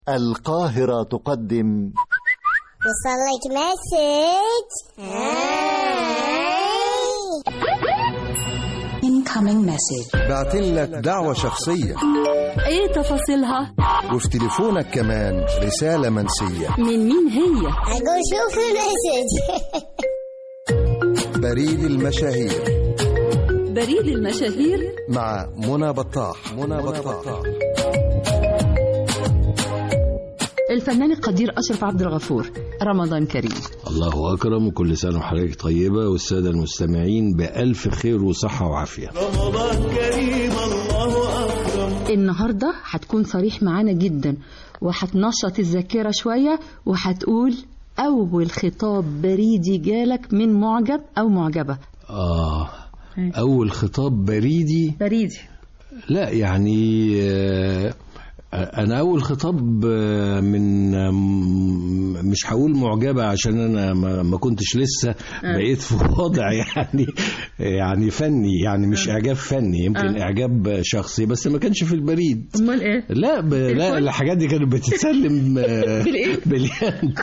القاهرة تقدم وصلك مسج. incoming message. بعتلك دعوة شخصية. ايه تفاصيلها؟ وفي تليفونك كمان رسالة منسية. من مين هي؟ أقول شوف المسج. بريد المشاهير. بريد المشاهير مع منى بطاح. الفنان القدير أشرف عبد الغفور. رمضان كريم. الله أكرم، وكل سنة وحضرتك طيبة والسادة المستمعين بألف خير وصحة وعافية. رمضان كريم الله أكرم. النهاردة هتكون صريح معانا جدا وهتنشط الذاكرة شوية وهتقول أول خطاب بريدي جالك من معجب أو معجبة. أول خطاب بريدي لا يعني أنا أول خطاب من مش هقول معجبة عشان أنا ما كنتش لسه بقيت في وضع يعني فني، يعني مش إعجاب فني، يمكن إعجاب شخصي، بس ما كانش في البريد. أمال إيه؟ لا الحاجات دي كانت بتتسلم باليد.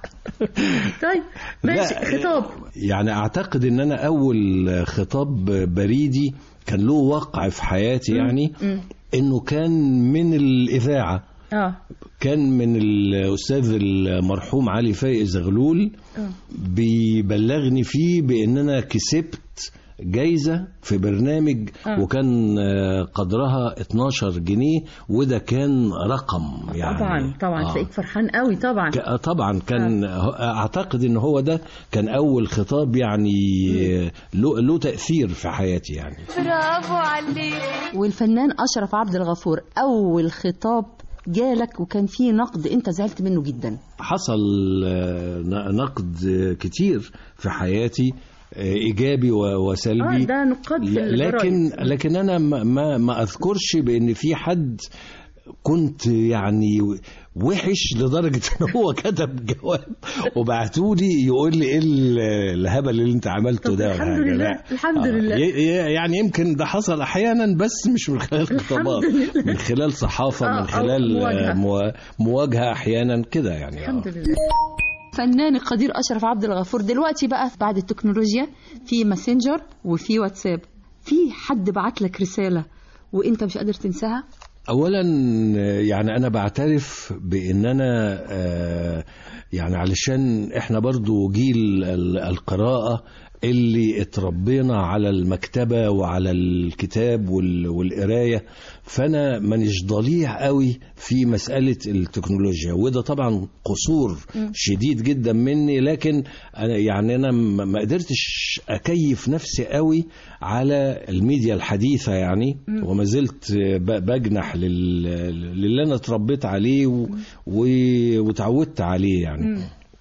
طيب ماشي. خطاب يعني أعتقد إن أنا أول خطاب بريدي كان له وقع في حياتي، يعني إنه كان من الإذاعة. كان من الأستاذ المرحوم علي فايق زغلول، بيبلغني فيه بأن أنا كسبت جايزة في برنامج وكان قدرها 12 جنيه، وده كان رقم يعني طبعا تلاقيك فرحان قوي. طبعا كان أعتقد إن هو ده كان أول خطاب يعني له تأثير في حياتي يعني. برافو عليك. والفنان أشرف عبد الغفور، أول خطاب جالك وكان فيه نقد أنت زعلت منه جدا؟ حصل نقد كتير في حياتي، إيجابي وسلبي. ده نقاد في لكن أنا ما أذكرش بأن في حد كنت يعني وحش لدرجة أنه هو كتب جواب وبعتولي يقول لي إيه الهبل اللي أنت عملته ده. الحمد لله. يعني يمكن ده حصل أحيانا، بس مش من خلال خطابات، من خلال صحافة، من خلال مواجهة أحيانا كده يعني. الحمد لله. فنان القدير أشرف عبد الغفور، دلوقتي بقى بعد التكنولوجيا في ماسنجر وفي واتساب، في حد بعت لك رسالة وانت مش قادر تنساها؟ اولا يعني انا بعترف بان انا يعني علشان احنا برضو جيل القراءة اللي اتربينا على المكتبة وعلى الكتاب والقراية، فأنا منش ضليع قوي في مسألة التكنولوجيا، وده طبعا قصور شديد جدا مني، لكن أنا ما قدرتش أكيف نفسي قوي على الميديا الحديثة يعني، وما زلت بجنح للي أنا اتربيت عليه وتعودت عليه يعني.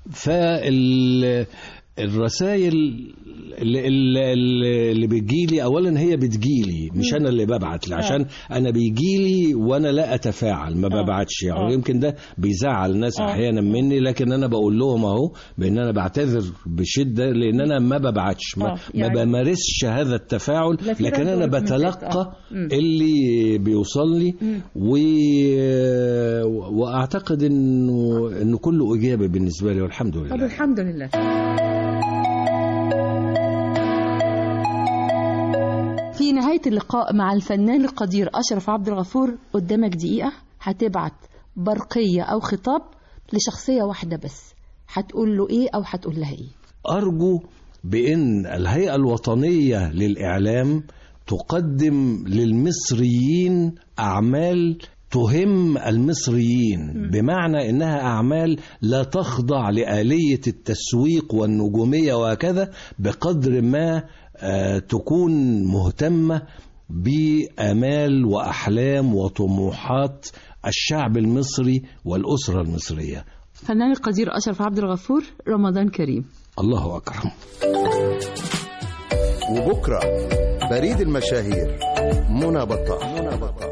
الرسائل اللي بتجيلي اولا هي بتجيلي، مش انا اللي ببعت، عشان انا بيجيلي وانا لا اتفاعل، ما ببعتش يعني. يمكن ده بيزعل الناس احيانا مني، لكن انا بقول لهم اهو بان انا بعتذر بشده، لان انا ما ببعتش، ما بمارسش هذا التفاعل، لكن انا بتلقى اللي بيوصل لي، واعتقد انه كله اجابه بالنسبه لي، والحمد لله. طب الحمد لله. في نهاية اللقاء مع الفنان القدير أشرف عبد الغفور قدامك دقيقة، هتبعت برقية أو خطاب لشخصية واحدة بس، هتقول له إيه أو هتقول لها إيه؟ أرجو بأن الهيئة الوطنية للإعلام تقدم للمصريين أعمال تهم المصريين، بمعنى إنها أعمال لا تخضع لآلية التسويق والنجومية وهكذا، بقدر ما تكون مهتمة بآمال وأحلام وطموحات الشعب المصري والأسرة المصرية. فنان القدير أشرف عبد الغفور، رمضان كريم. الله أكرم. وبكرة بريد المشاهير، منى بطاح.